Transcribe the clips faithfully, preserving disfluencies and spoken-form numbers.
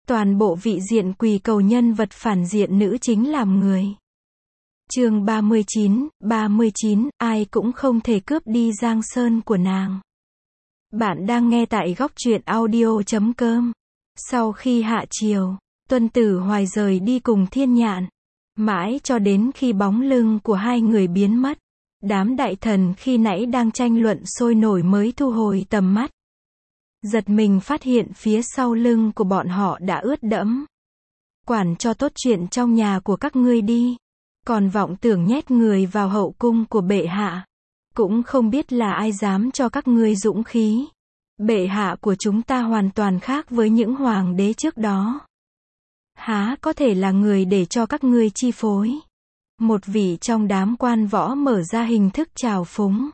Toàn bộ vị diện quỳ cầu nhân vật phản diện nữ chính làm người. Chương ba mươi chín, ba mươi chín, ai cũng không thể cướp đi Giang Sơn của nàng. Bạn đang nghe tại góc truyện audio chấm com. Sau khi hạ chiều, Tuân Tử Hoài rời đi cùng Thiên Nhạn. Mãi cho đến khi bóng lưng của hai người biến mất, đám đại thần khi nãy đang tranh luận sôi nổi mới thu hồi tầm mắt. Giật mình phát hiện phía sau lưng của bọn họ đã ướt đẫm. Quản cho tốt chuyện trong nhà của các ngươi đi. Còn vọng tưởng nhét người vào hậu cung của bệ hạ. Cũng không biết là ai dám cho các ngươi dũng khí. Bệ hạ của chúng ta hoàn toàn khác với những hoàng đế trước đó. Há có thể là người để cho các ngươi chi phối. Một vị trong đám quan võ mở ra hình thức trào phúng.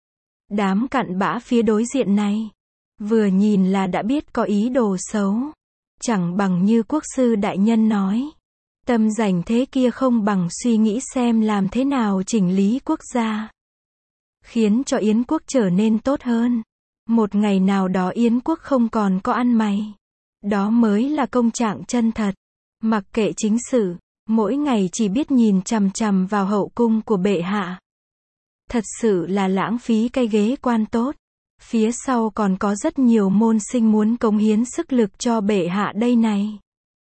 Đám cặn bã phía đối diện này, vừa nhìn là đã biết có ý đồ xấu. Chẳng bằng như quốc sư đại nhân nói. Tâm rảnh thế kia không bằng suy nghĩ xem làm thế nào chỉnh lý quốc gia. Khiến cho Yến quốc trở nên tốt hơn. Một ngày nào đó Yến quốc không còn có ăn mày. Đó mới là công trạng chân thật. Mặc kệ chính sự, mỗi ngày chỉ biết nhìn chằm chằm vào hậu cung của bệ hạ. Thật sự là lãng phí cái ghế quan tốt. Phía sau còn có rất nhiều môn sinh muốn cống hiến sức lực cho bệ hạ đây này.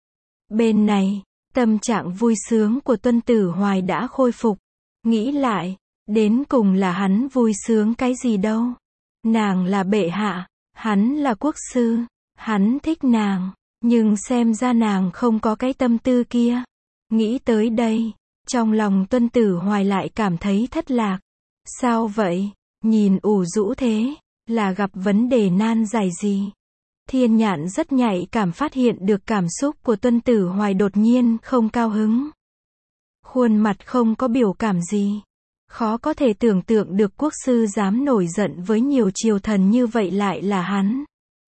Bên này, tâm trạng vui sướng của Tuân Tử Hoài đã khôi phục. Nghĩ lại, đến cùng là hắn vui sướng cái gì đâu. Nàng là bệ hạ, hắn là quốc sư, hắn thích nàng, nhưng xem ra nàng không có cái tâm tư kia. Nghĩ tới đây, trong lòng Tuân Tử Hoài lại cảm thấy thất lạc. Sao vậy? Nhìn ủ rũ thế, là gặp vấn đề nan giải gì? Thiên Nhạn rất nhạy cảm phát hiện được cảm xúc của Tuân Tử Hoài đột nhiên không cao hứng. Khuôn mặt không có biểu cảm gì. Khó có thể tưởng tượng được quốc sư dám nổi giận với nhiều triều thần như vậy lại là hắn.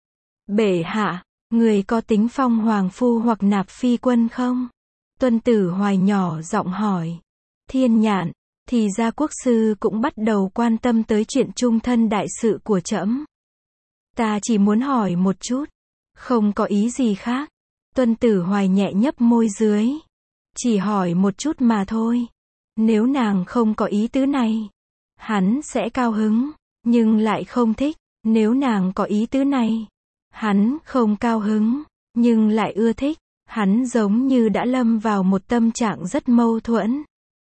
Bệ hạ, người có tính phong hoàng phu hoặc nạp phi quân không? Tuân Tử Hoài nhỏ giọng hỏi. Thiên Nhạn, thì ra quốc sư cũng bắt đầu quan tâm tới chuyện chung thân đại sự của trẫm. Ta chỉ muốn hỏi một chút, không có ý gì khác. Tuân Tử Hoài nhẹ nhấp môi dưới. Chỉ hỏi một chút mà thôi. Nếu nàng không có ý tứ này, hắn sẽ cao hứng, nhưng lại không thích. Nếu nàng có ý tứ này, hắn không cao hứng, nhưng lại ưa thích. Hắn giống như đã lâm vào một tâm trạng rất mâu thuẫn.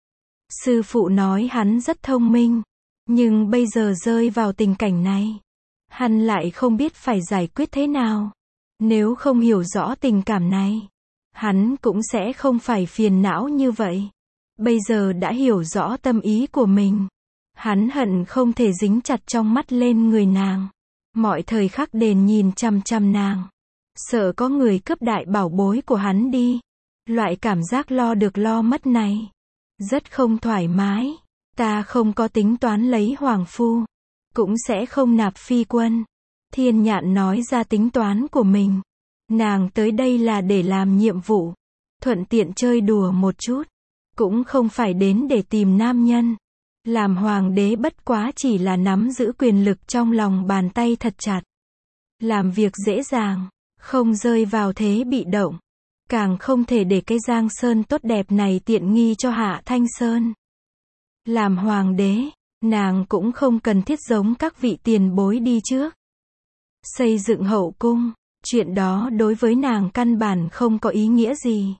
Sư phụ nói hắn rất thông minh, nhưng bây giờ rơi vào tình cảnh này, hắn lại không biết phải giải quyết thế nào. Nếu không hiểu rõ tình cảm này, hắn cũng sẽ không phải phiền não như vậy. Bây giờ đã hiểu rõ tâm ý của mình, hắn hận không thể dính chặt trong mắt lên người nàng. Mọi thời khắc đền nhìn chằm chằm nàng. Sợ có người cướp đại bảo bối của hắn đi. Loại cảm giác lo được lo mất này rất không thoải mái. Ta không có tính toán lấy hoàng phu, cũng sẽ không nạp phi quân. Thiên Nhạn nói ra tính toán của mình. Nàng tới đây là để làm nhiệm vụ, thuận tiện chơi đùa một chút, cũng không phải đến để tìm nam nhân. Làm hoàng đế bất quá chỉ là nắm giữ quyền lực trong lòng bàn tay thật chặt. Làm việc dễ dàng, không rơi vào thế bị động. Càng không thể để cái Giang Sơn tốt đẹp này tiện nghi cho Hạ Thanh Sơn. Làm hoàng đế, nàng cũng không cần thiết giống các vị tiền bối đi trước. Xây dựng hậu cung, chuyện đó đối với nàng căn bản không có ý nghĩa gì.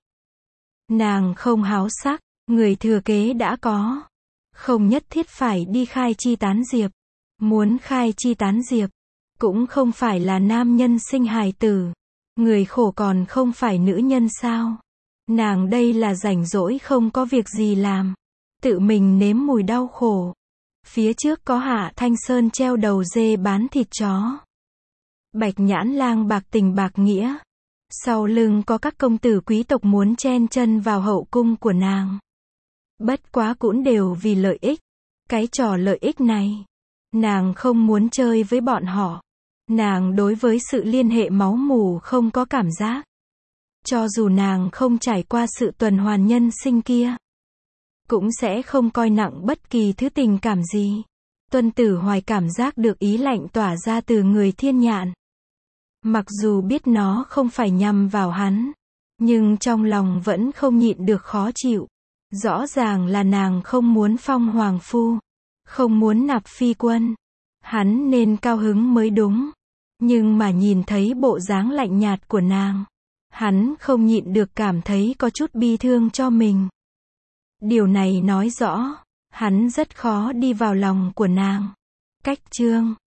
Nàng không háo sắc, người thừa kế đã có. Không nhất thiết phải đi khai chi tán diệp. Muốn khai chi tán diệp, cũng không phải là nam nhân sinh hài tử. Người khổ còn không phải nữ nhân sao? Nàng đây là rảnh rỗi không có việc gì làm, tự mình nếm mùi đau khổ. Phía trước có Hạ Thanh Sơn treo đầu dê bán thịt chó. Bạch Nhãn Lang bạc tình bạc nghĩa. Sau lưng có các công tử quý tộc muốn chen chân vào hậu cung của nàng. Bất quá cũng đều vì lợi ích. Cái trò lợi ích này, nàng không muốn chơi với bọn họ. Nàng đối với sự liên hệ máu mủ không có cảm giác. Cho dù nàng không trải qua sự tuần hoàn nhân sinh kia, cũng sẽ không coi nặng bất kỳ thứ tình cảm gì. Tuân Tử Hoài cảm giác được ý lạnh tỏa ra từ người Thiên Nhạn. Mặc dù biết nó không phải nhằm vào hắn, nhưng trong lòng vẫn không nhịn được khó chịu. Rõ ràng là nàng không muốn phong hoàng phu, không muốn nạp phi quân. Hắn nên cao hứng mới đúng. Nhưng mà nhìn thấy bộ dáng lạnh nhạt của nàng, hắn không nhịn được cảm thấy có chút bi thương cho mình. Điều này nói rõ, hắn rất khó đi vào lòng của nàng. Cách chương